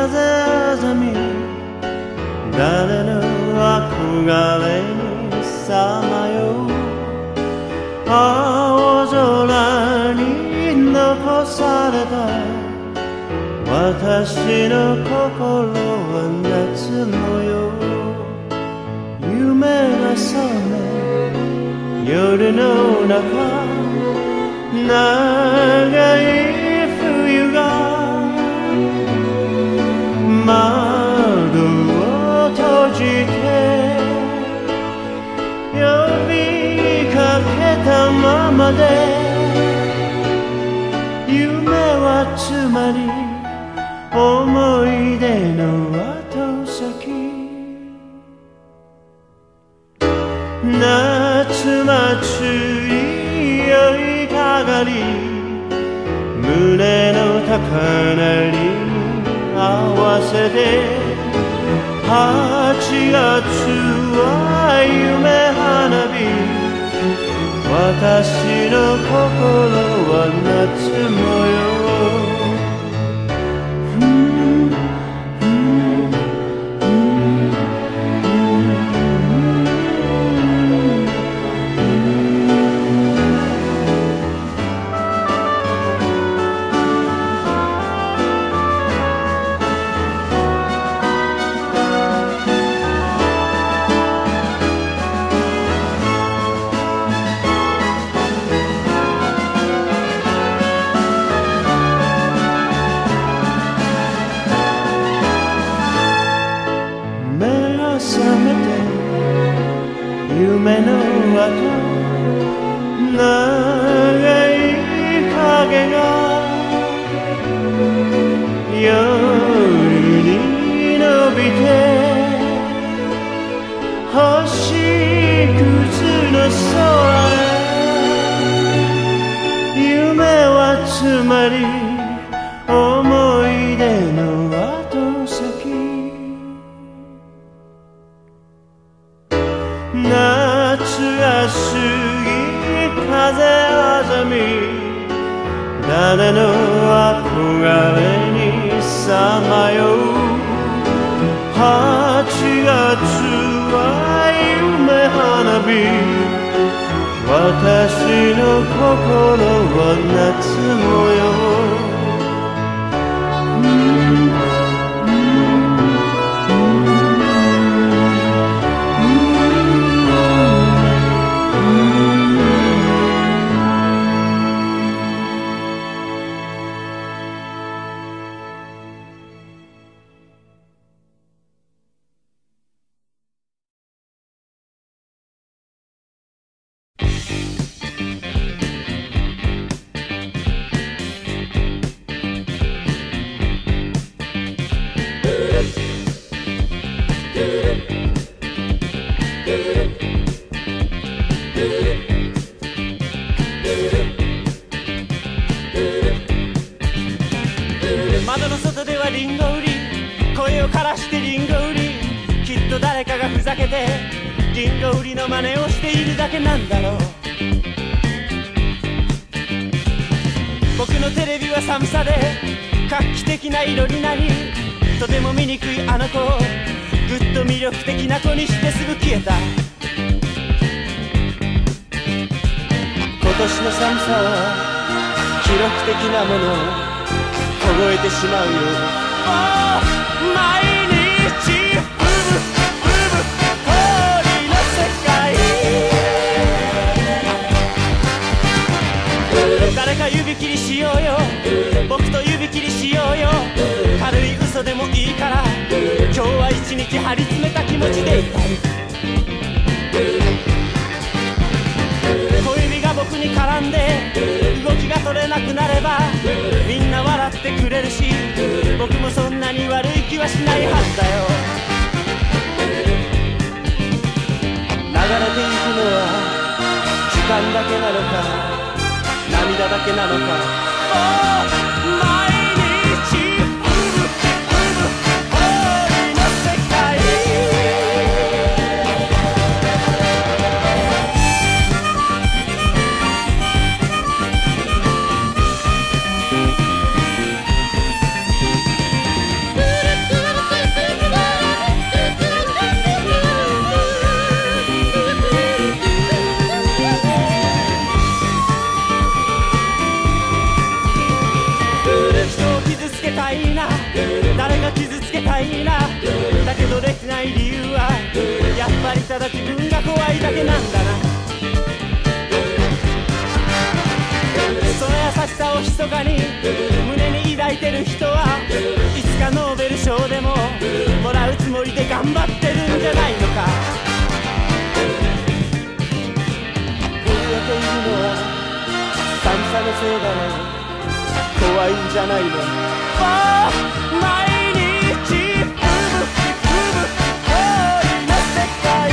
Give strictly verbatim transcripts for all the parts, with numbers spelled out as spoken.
風あざみ誰の憧れにさまよう青空に残された私の心は夏模様夢が覚め夜の中長い冬が窓を閉じて呼びかけたままで夢はつまり思い出の後先夏祭り酔いかがり胸の高鳴りに合わせてはちがつは夢花火私の心は夏模様夢の後長い影が夜に伸びて星屑の空へ夢はつまり思い出の後先夏が過ぎ風あざみ誰の憧れにさまようはちがつは夢花火私の心は夏模様窓の外ではリンゴ売り声を枯らしてリンゴ売りきっと誰かがふざけてリンゴ売りの真似をしているだけなんだろう僕のテレビは寒さで画期的な色になりとても醜いあの子をぐっと魅力的な子にしてすぐ消えた今年の寒さは記録的なもの凍えてしまうよ毎日ふぶふぶ氷の世界誰か指切りしようよ僕と指切りしようよ軽い嘘でもいいから今日は一日張り詰めた気持ちでいたい小指が僕に絡んで動きが取れなくなればみんな笑ってくれるし僕もそんなに悪い気はしないはずだよ流れていくのは時間だけなのか涙だけなのか、oh、毎日ふぶふぶ氷の世界「 ただ自分が怖いだけなんだな。その優しさを密かに胸に抱いてる人はいつかノーベル賞でももらうつもりで頑張ってるんじゃないのか。震えているのは寒さのせいだね。怖いんじゃないの。ああ毎日吹雪吹雪氷の世界。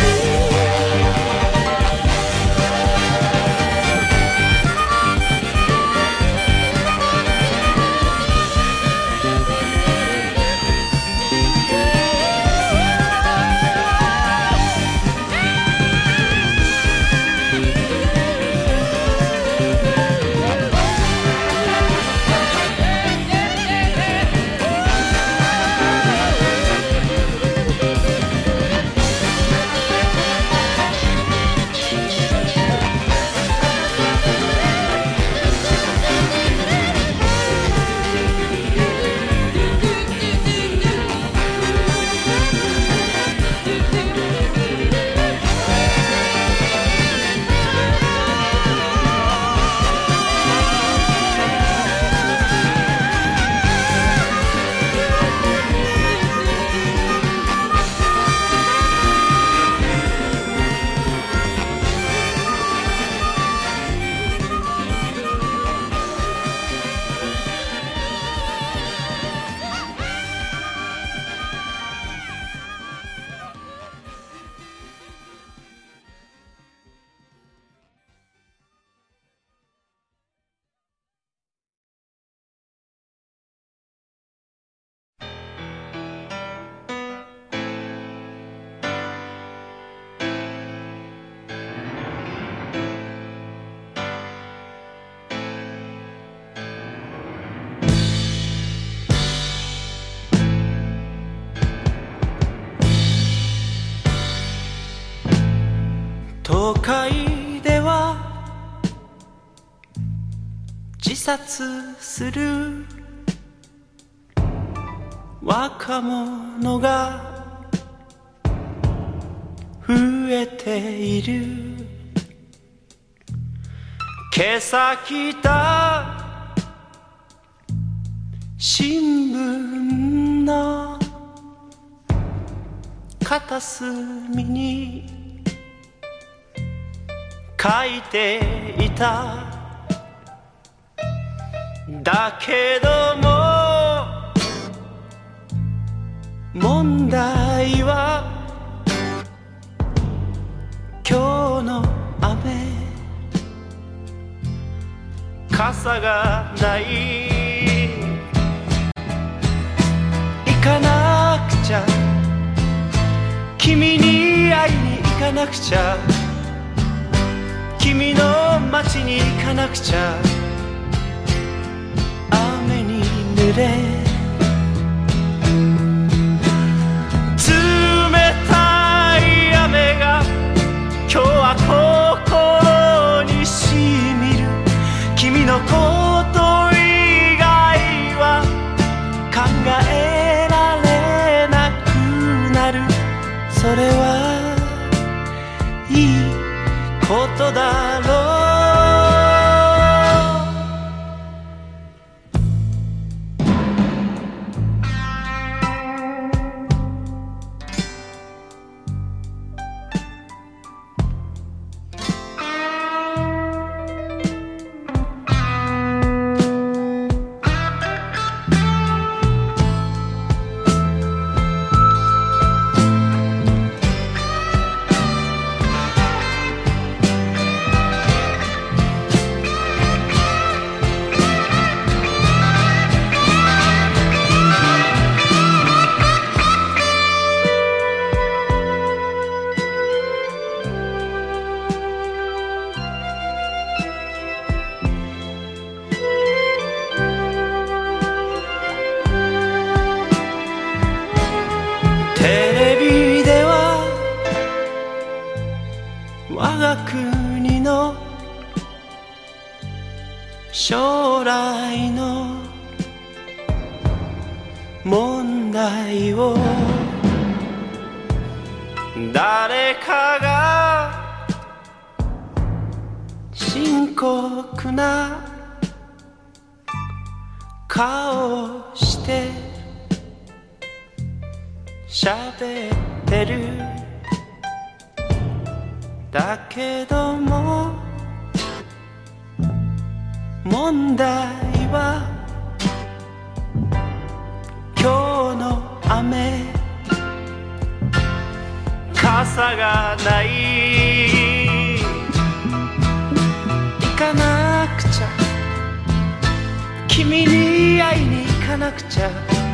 都会では自殺する若者が増えている。今朝来た新聞の片隅に書いていた。だけども問題は今日の雨、傘がない。行かなくちゃ、君に会いに行かなくちゃ、君の街に行かなくちゃ。雨に濡れ冷たい雨が今日は心にしみる。君のこと以外は考えられなくなる。それはいいことだろう。我が国の将来の問題を誰かが深刻な顔をして喋ってる。だけども問題は今日の雨、傘がない。行かなくちゃ、君に会いに行かなくちゃ、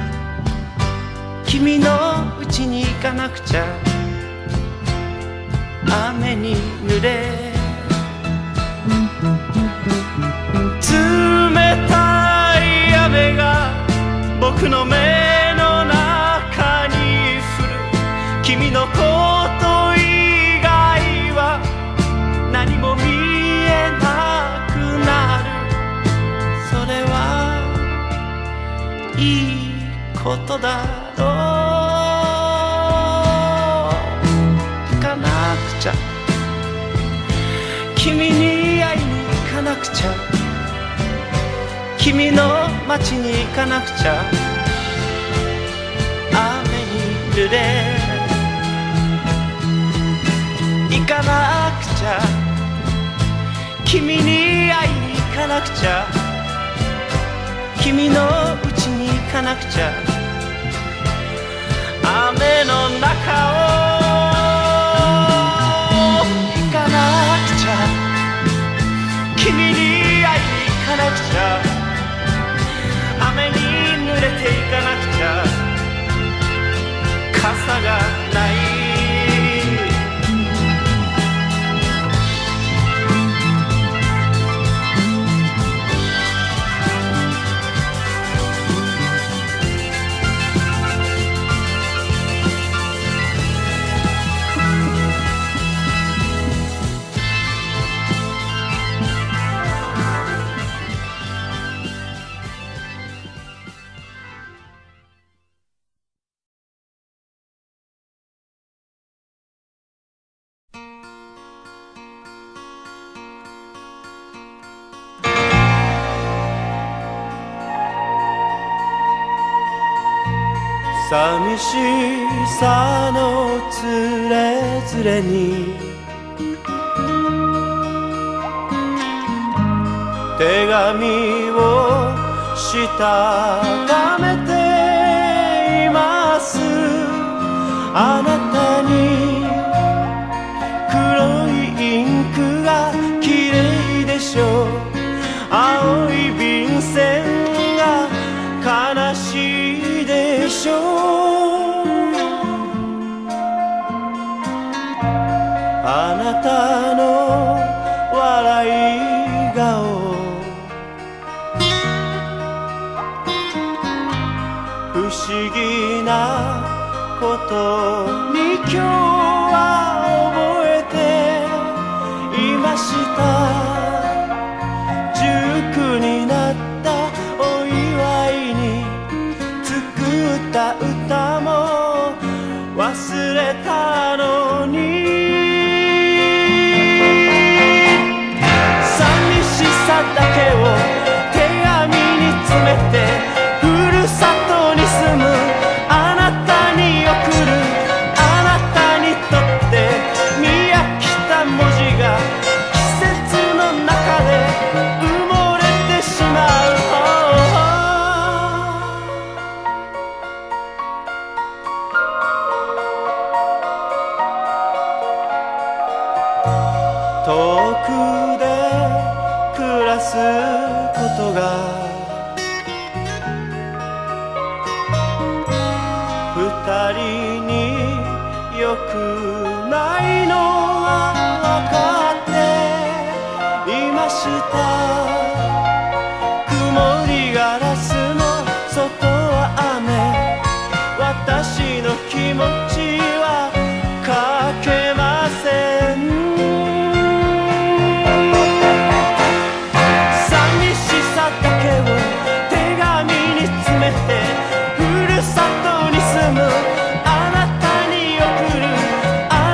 君の家に行かなくちゃ。雨に濡れ冷たい雨が僕の目の中に降る。君のこと以外は何も見えなくなる。それはいいことだろう。行かなくちゃ、君に会いに行かなくちゃ、君の街に行かなくちゃ。雨に濡れ行かなくちゃ、君に会いに行かなくちゃ、君の家に行かなくちゃ。雨の中を行かなくちゃ、君に会いに行かなくちゃ。雨に濡れて行かなくちゃ、傘がない。寂しさのつれづれに手紙をしたためています。あなたに黒いインクが綺麗でしょう。青い便箋が悲しいでしょう。あなたの笑い顔、不思議なことに今日は覚えていました。じゅうくになったお祝いに作った歌も忘れたのに、寂しさだけを手紙に詰めてふるさとに住むあなたに送る。あなたにとって見飽きた文字が季節の中で埋もれてしまう。遠くで暮らすことが二人によくないのは分かっていました。曇りガラスの外は雨、私の気持ちは書けません。寂しさだけを手紙に詰めてふるさとに住むあなたに送る。あ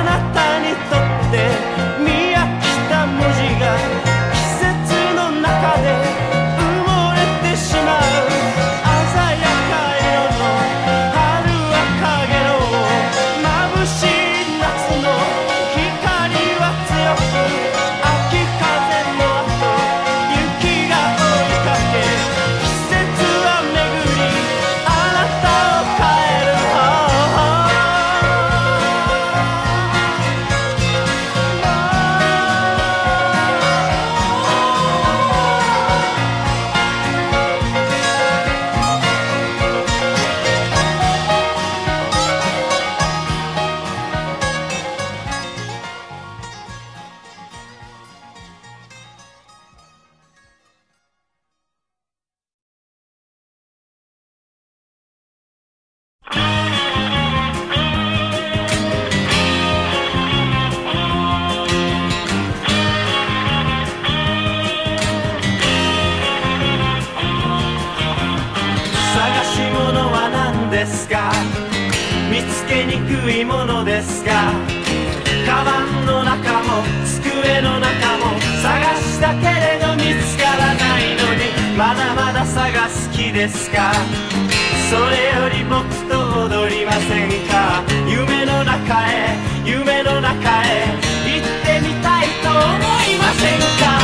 見つけにくいものですが、カバンの中も机の中も探したけれど見つからないのに、まだまだ探す気ですか。それより僕と踊りませんか。夢の中へ夢の中へ行ってみたいと思いませんか。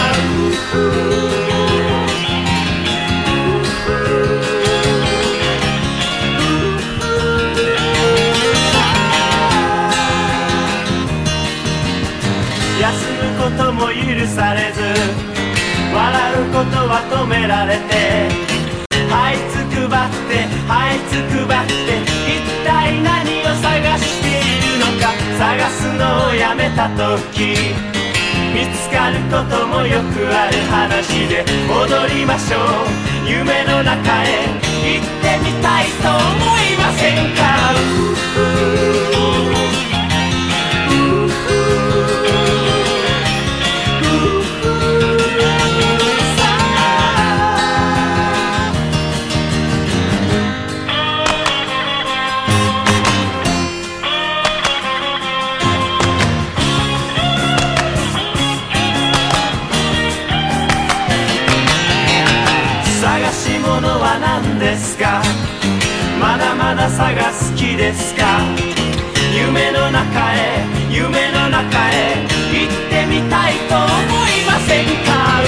休むことも許されず、笑うことは止められて、這いつくばって這いつくばって、一体何を探しているのか。探すのをやめた時、見つかることもよくある話で、踊りましょう夢の中へ行ってみたいと思いませんか。探し物は何ですか。まだまだ探す気ですか。夢の中へ夢の中へ行ってみたいと思いませんか。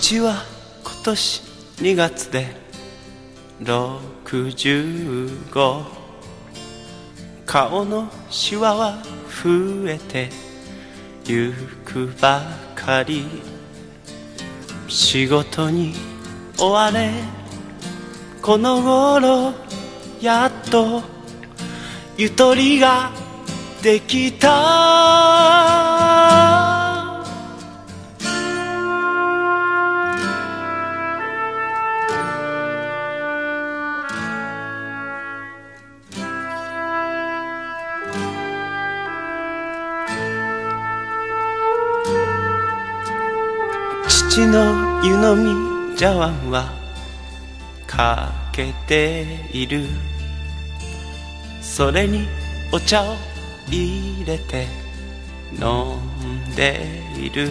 父は今年にがつでろくじゅうご、顔のシワは増えてゆくばかり、仕事に追われこの頃やっとゆとりができた。父の湯飲み茶碗は欠けている。それにお茶を入れて飲んでいる。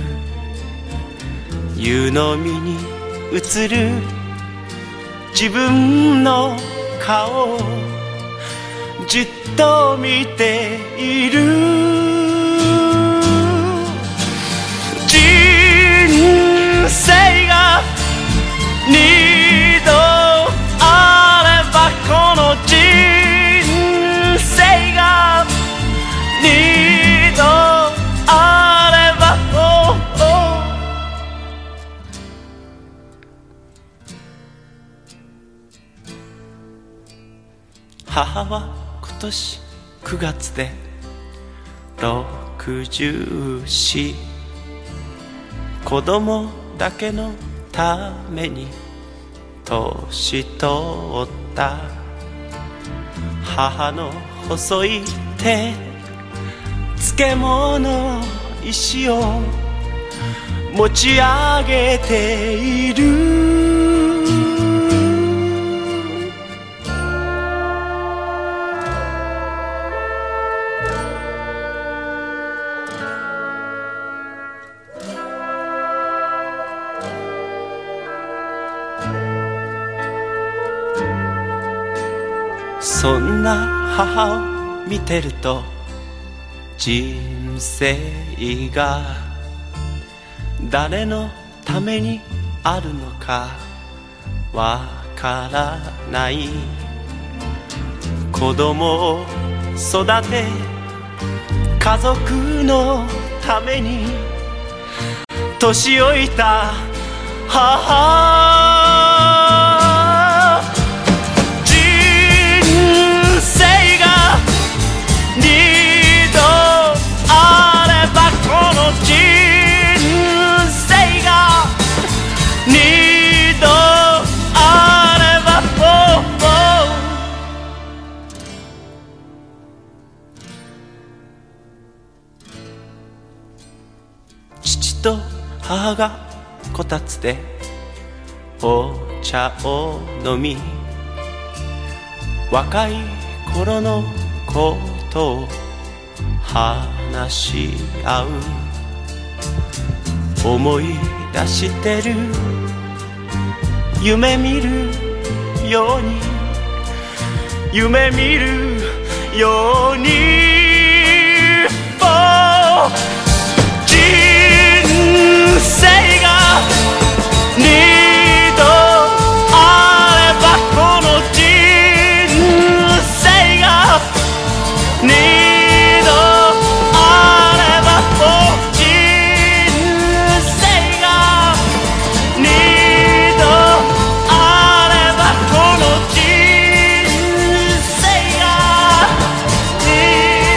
湯飲みに映る自分の顔をじっと見ている。人生が二度あれば、この人生が二度あれば、oh, oh. 母は今年くがつでろくじゅうよん、子供だけのために年取った。母の細い手、漬物石を持ち上げている。そんな母を見てると、人生が誰のためにあるのかわからない。子供を育て家族のために年老いた母。父と母がこたつでお茶を飲み、若い頃のことを話し合う。思い出してる、夢見るように、夢見るように、oh、人生が二度あれば、この人生が二度あれば、もう人生が二度あれば、この人生が二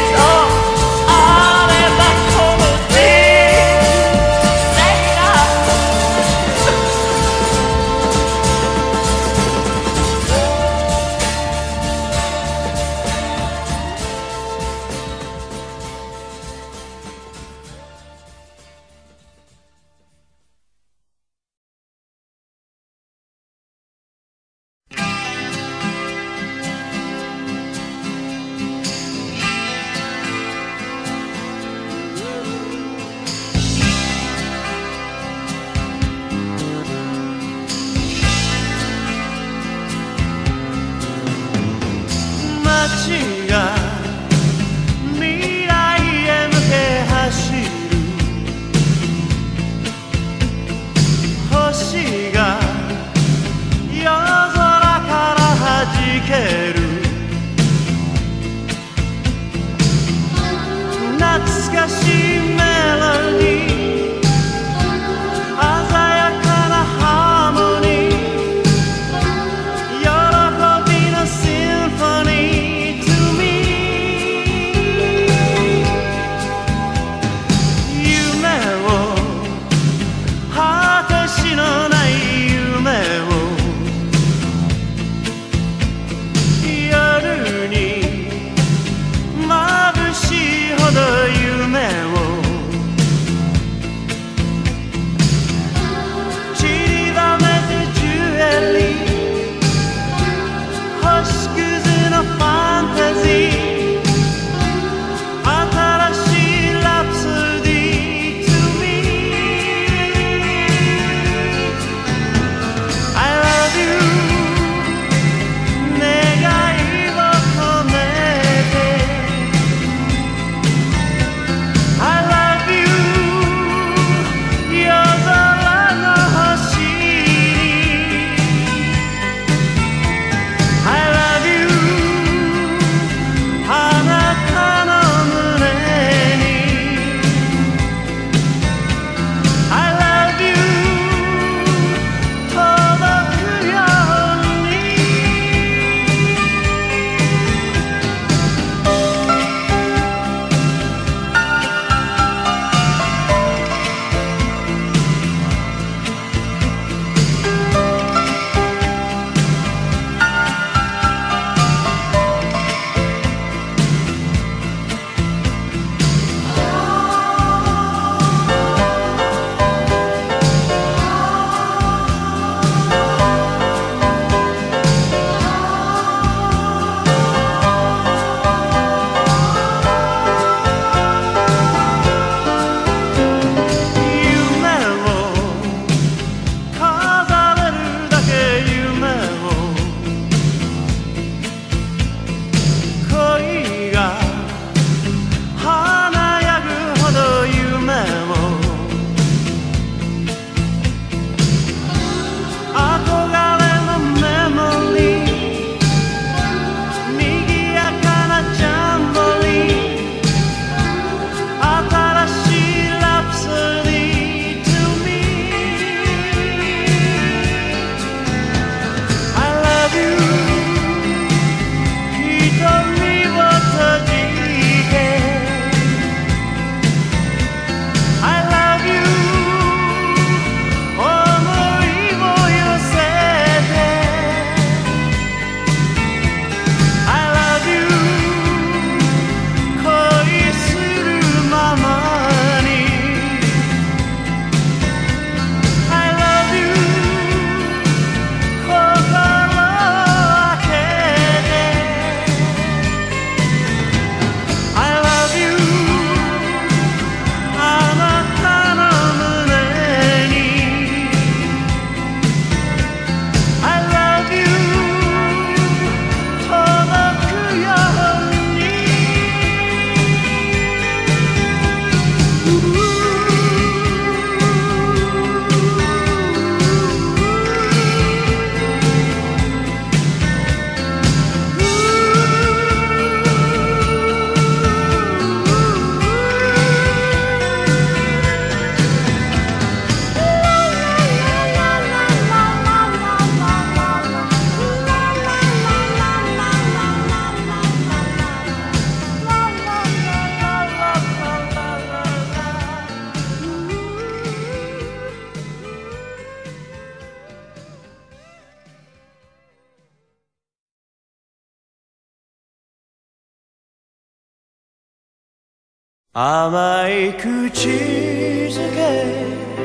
甘い口づけ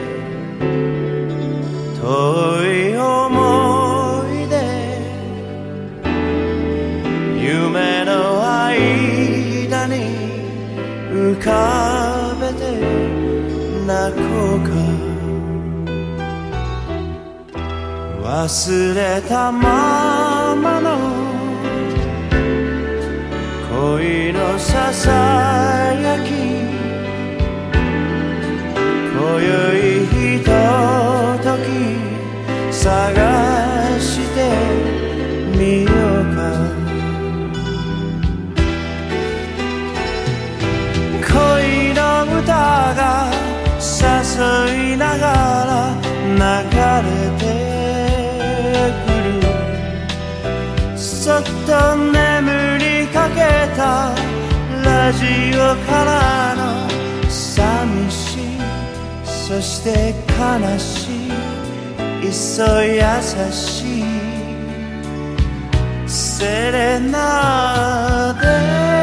遠い思い出夢の間に浮かべて泣こうか忘れたままの恋のささやき今宵ひととき探してみようか恋の歌が誘いながら流れてくるそっと眠りかけたラジオからの寂しいそして悲しいいっそ優しいセレナーデ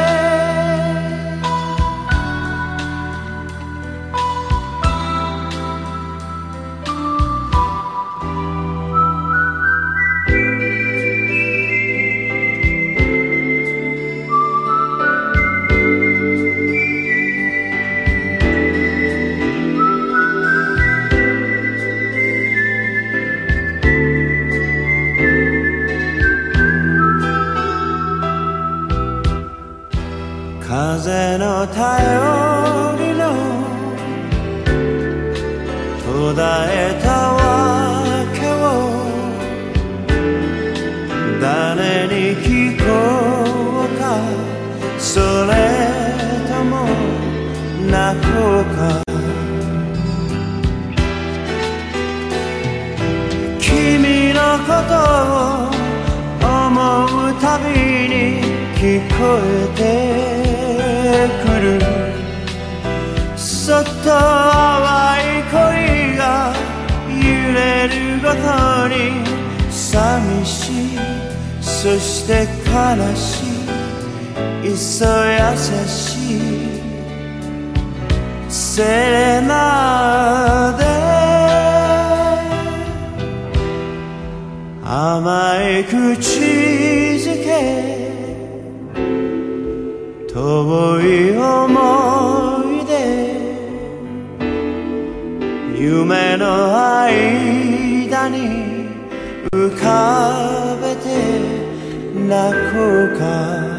風の頼りの途絶えたわけを誰に聞こうかそれとも泣こうか君のことを思うたびに聞こえてくるそっと淡い恋が揺れるごとに寂しいそして悲しいいっそ優しいセレナーデ甘い口づけ遠い思い出夢の間に浮かべて泣こうか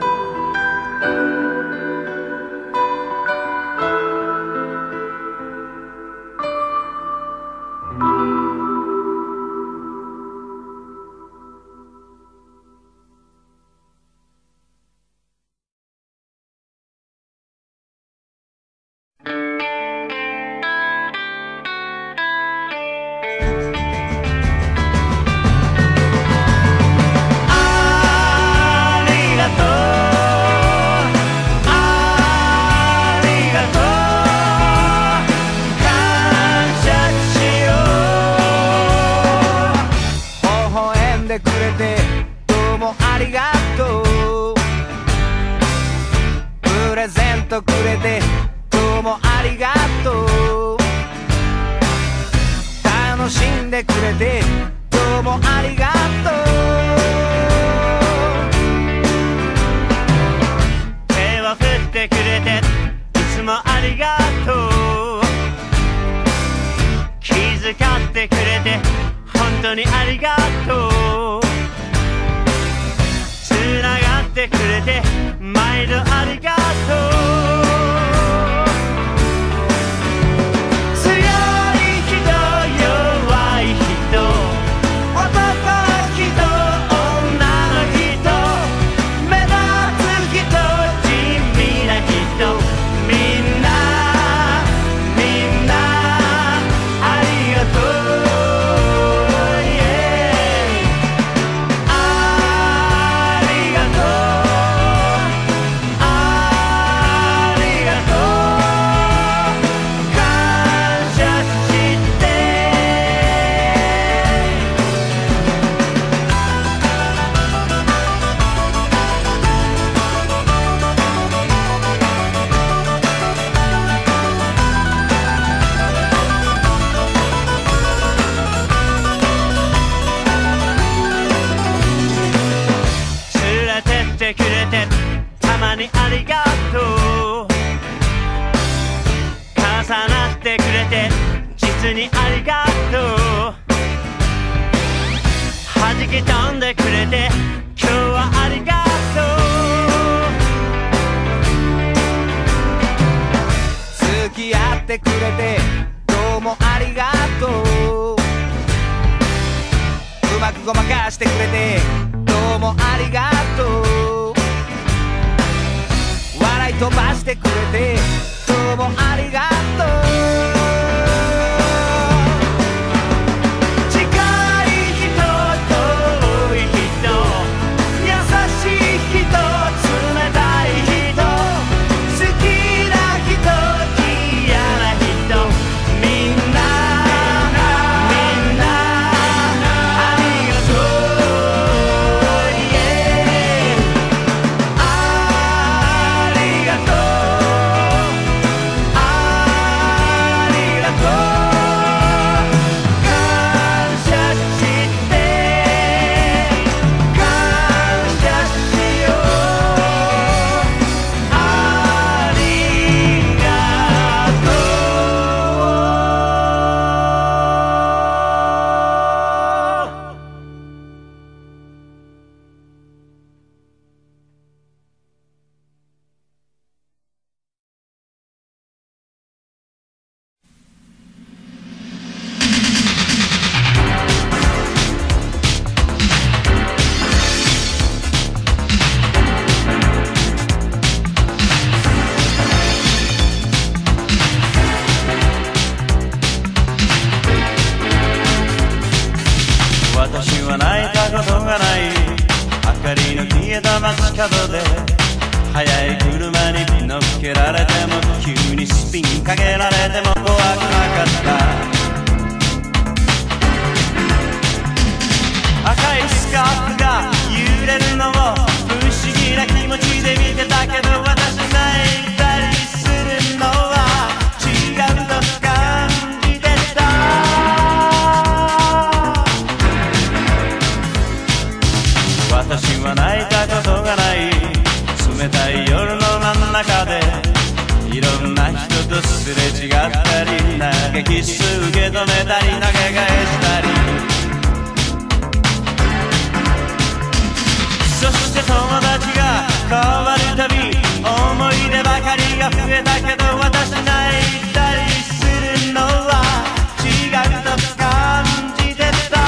くれてどうもありがとう楽しんでくれてどうもありがとう手を振ってくれていつもありがとう気遣ってくれて本当にありがとうつながってくれて毎度ありがとうあまにありがとう。重なってくれて実にありがとう。弾き飛んでくれて今日はありがとう。付き合ってくれてどうもありがとう。うまくごまかしてくれてどうもありがとう。笑い飛ばしてくれてどうもありがとう。 私は泣いたことがない明かりの消えた街角で速い車に乗っけられても急にスピンかけられても怖くなかった赤いスカーフが揺れるのを不思議な気持ちで見てたけど私泣いたりするのは違うと感じてた私は泣いたことがない冷たい夜の真ん中でいろんな人とすれ違ったり投げキッス受け止めたり投げ返したりそして友達が変わるたび思い出ばかりが増えたけど私泣いたりするのは違うと感じてた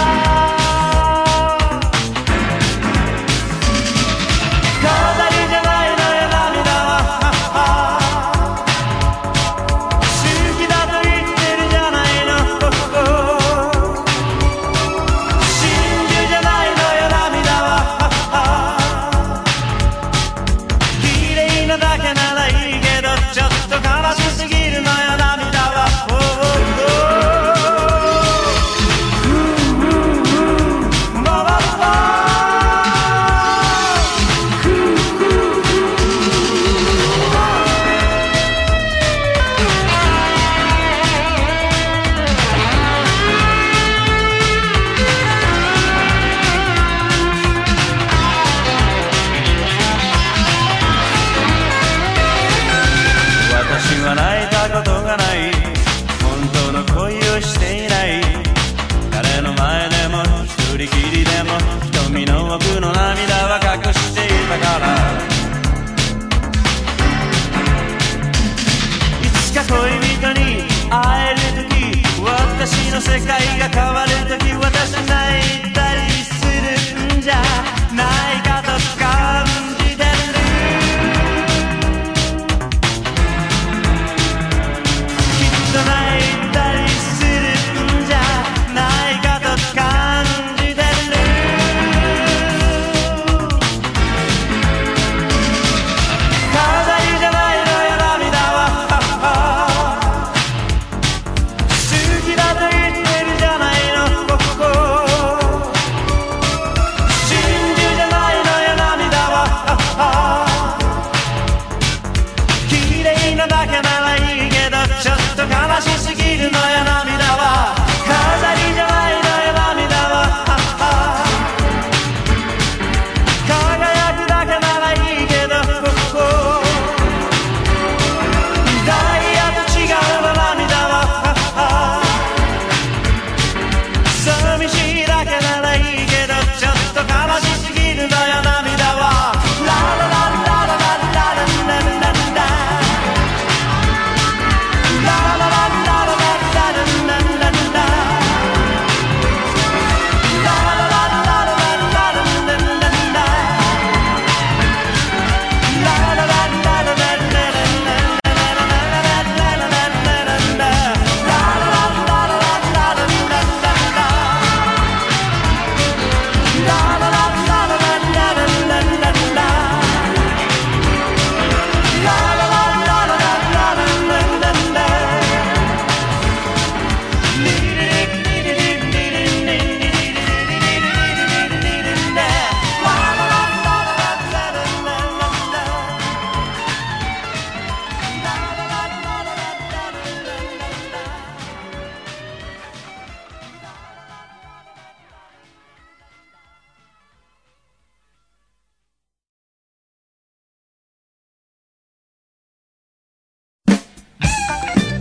世界が変わるとき私泣いたりするんじゃないかと感じてるきっと泣いたりするんじゃないかと感じてる飾りじゃないのよ涙は好きだと言ってるじゃないのここ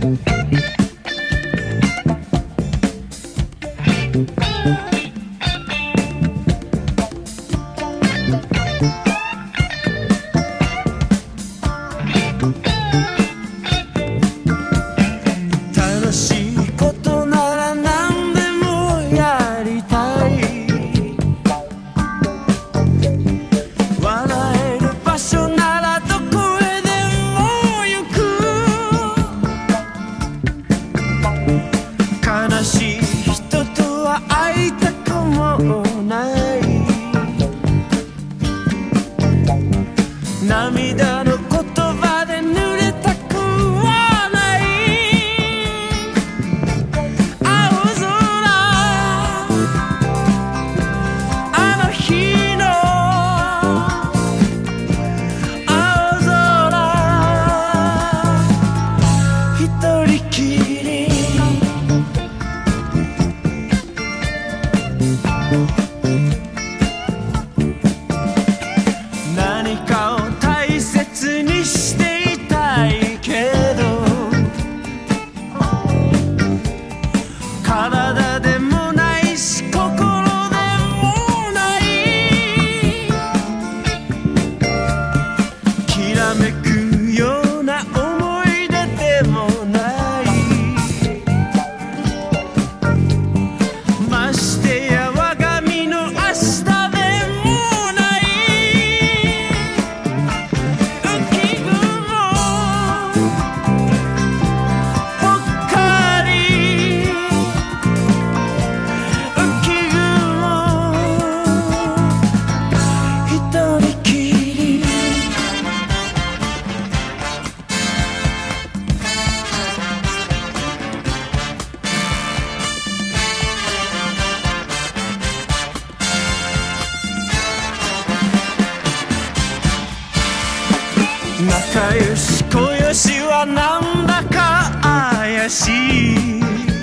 仲良し小良しはなんだか怪しい。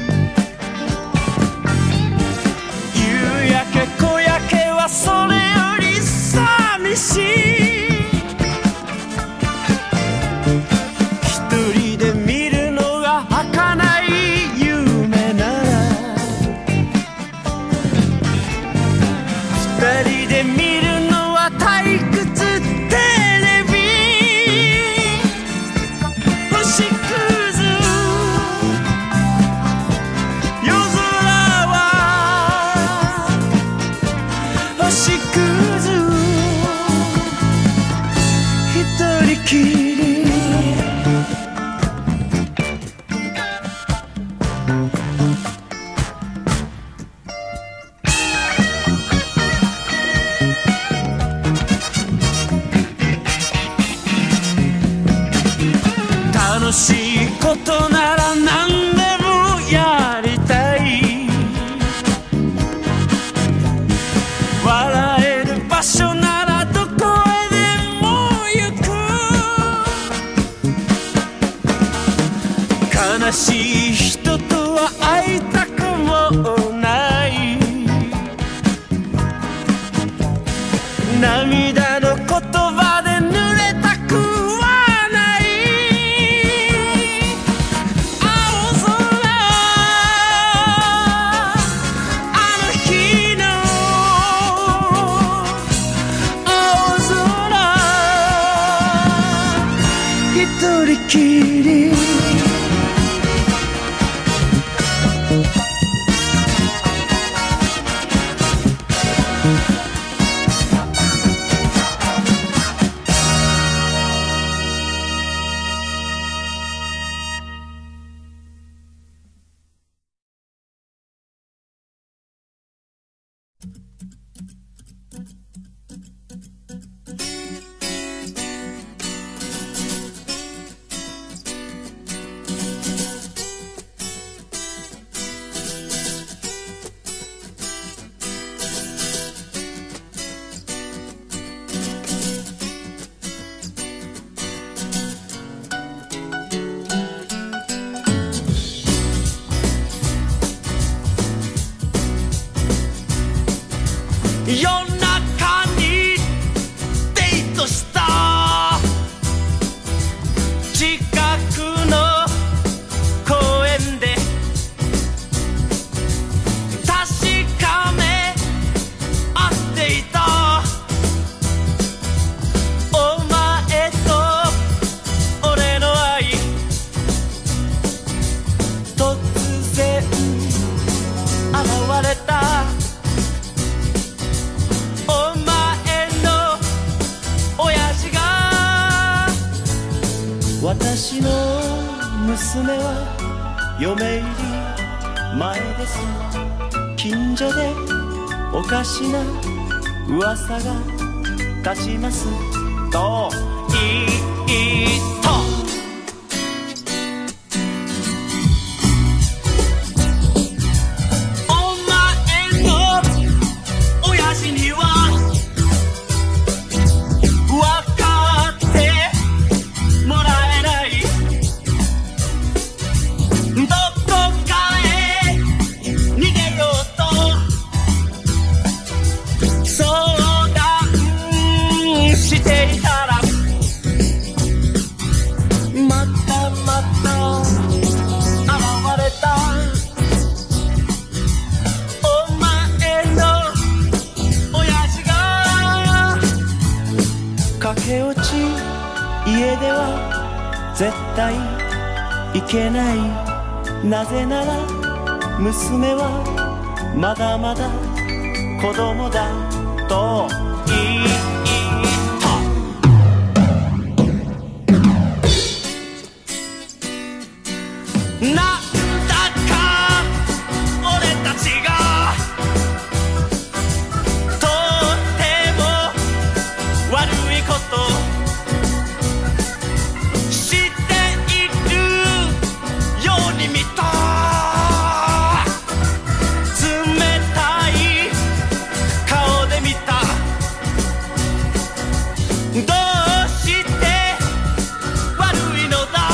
夕焼け小焼けはそれより寂しい。一人で見るのが儚い夢なら二人で見るのは退屈。楽しいことなら何でもやりたい。笑える場所ならどこへでも行く。悲しい人とは会いたくもない。涙の言葉で濡れたくはない。青空、あの日の青空、一人きり。 私の娘は嫁入り前です。近所でおかしな噂が立ちますと言いとお前の親父には分かってもらえない。どこかへ逃げようと相談していたらまたまた現れた。お前の親父が駆け落ち、家では絶対いけない。なぜなら娘はまだまだ子供だと言いなんだか俺たちがとっても悪いこと知っているように見た。冷たい顔で見た。どうして悪いのだ。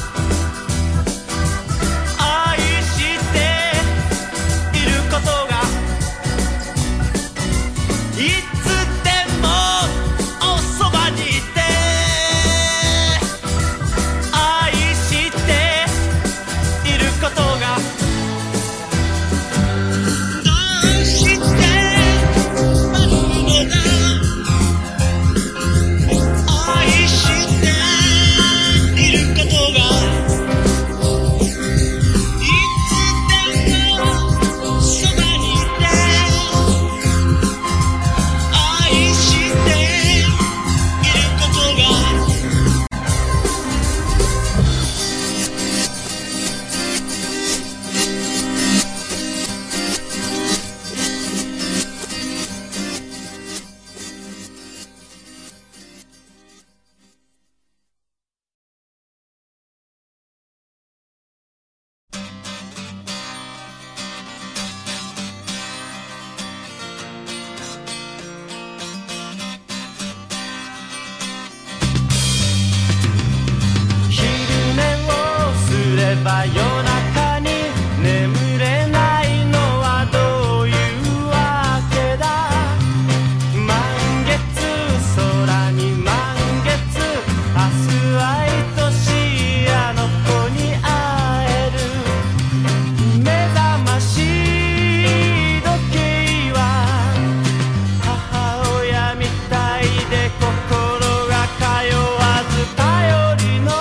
夜中に眠れないのはどういうわけだ。満月空に満月、明日愛しいあの子に会える。目覚まし時計は母親みたいで心が通わず頼りの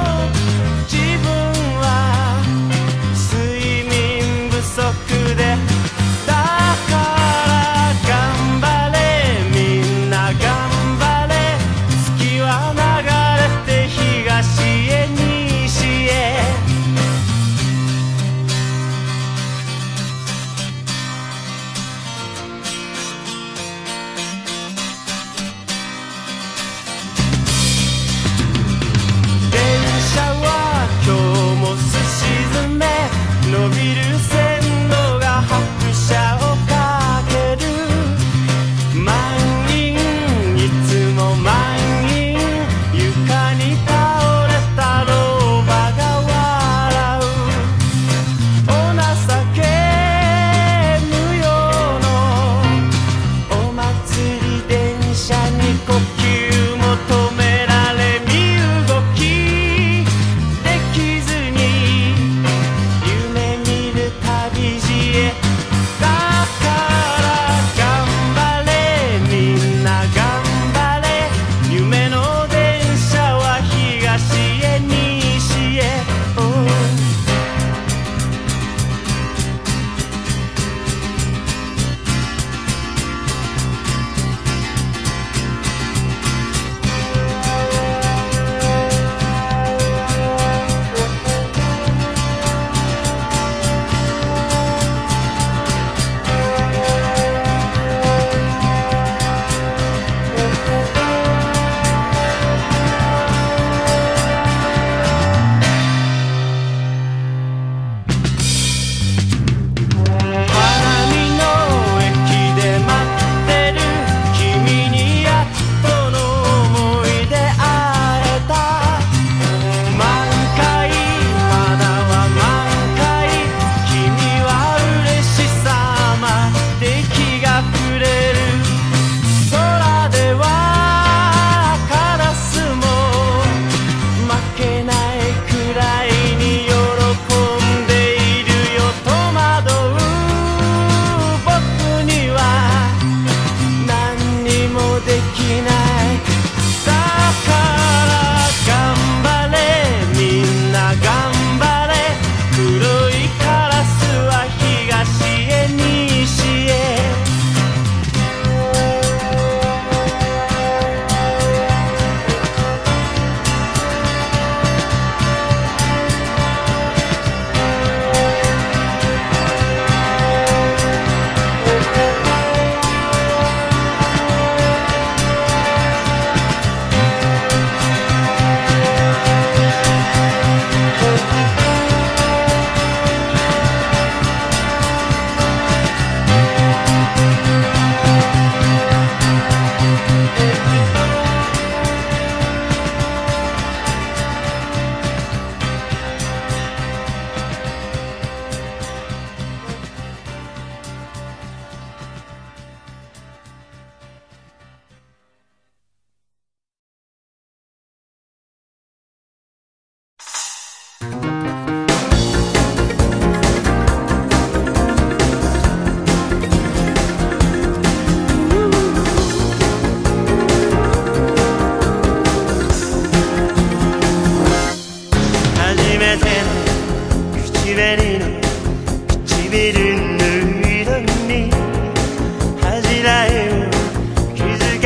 伸びる線路が拍車をかける。満員いつも満員、床に倒れた老婆が笑う。お情け無用のお祭り電車に呼吸求められ身動きできずに夢見る旅路へ。だから頑張れみんな頑張れ、夢の電車は東へ西へ。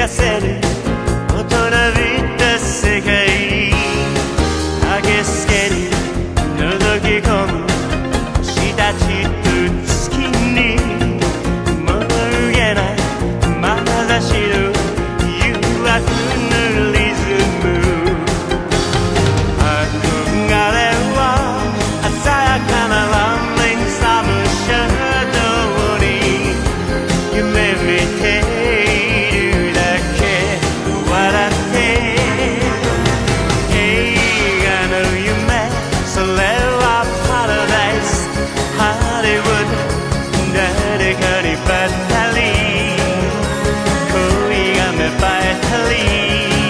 かせる大人びた世界明けすけに覗き込む星たちと月に無限な眼差しの誘惑のリズム憧れは鮮やかなラーメンサムシャドウに夢見ているだけ笑って映画の夢それはパラダイスハリウッド誰かにばったり恋が芽生えたり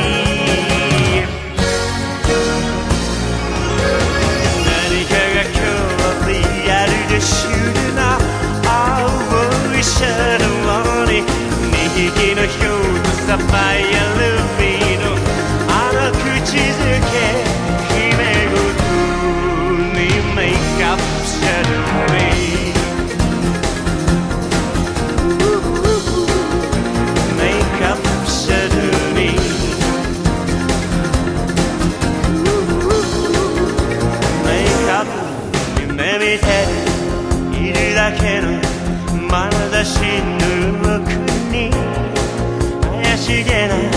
何かが今日はリアルでシュールな青いシャドウににひきのヒョウとサファイアルビーのあの口づけ姫ごとにメイクアップシャドウにメイクアップシャドウにメイクアップ夢見ているだけの眼差しの奥に怪しげな